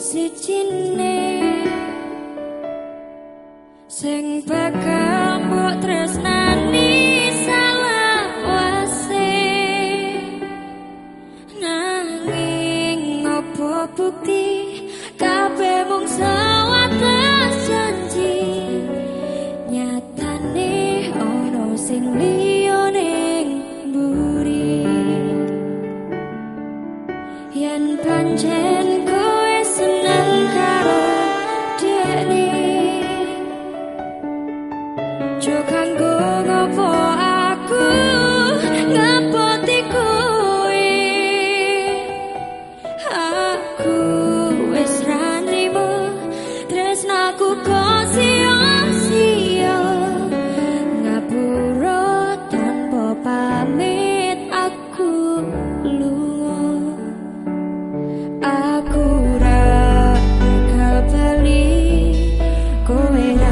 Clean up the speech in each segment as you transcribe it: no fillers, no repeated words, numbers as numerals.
sijine sing bakal mbok tresnani salawase nanging opo bukti kabeh mung sewates janji nyatane ono sing liya ning mburi yen pancen kowe seneng karo dekne jo kanggo ngopo aku ngapoti kowe aku wis ra nrimo tresnaku kok sia-sia ngapura tanpa pamit aku lunga aku ra bakal bali kowe ra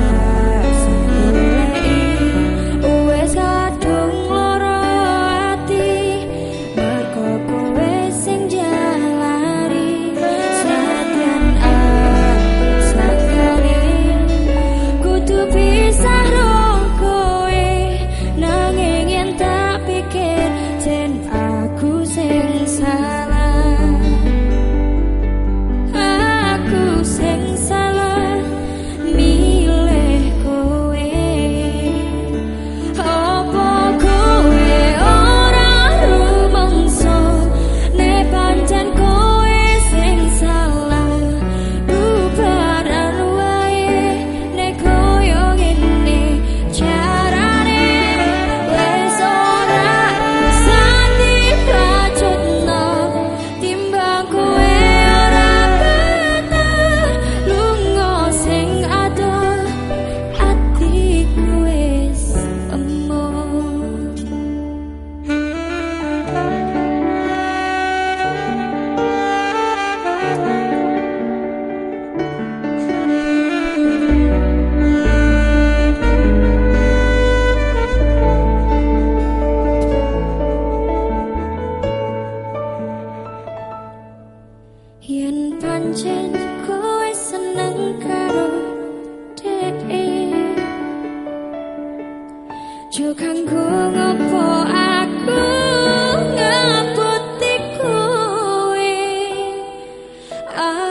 yen pancen kowe seneng karo dheke jo kanggo ngopo aku ngapoti kowe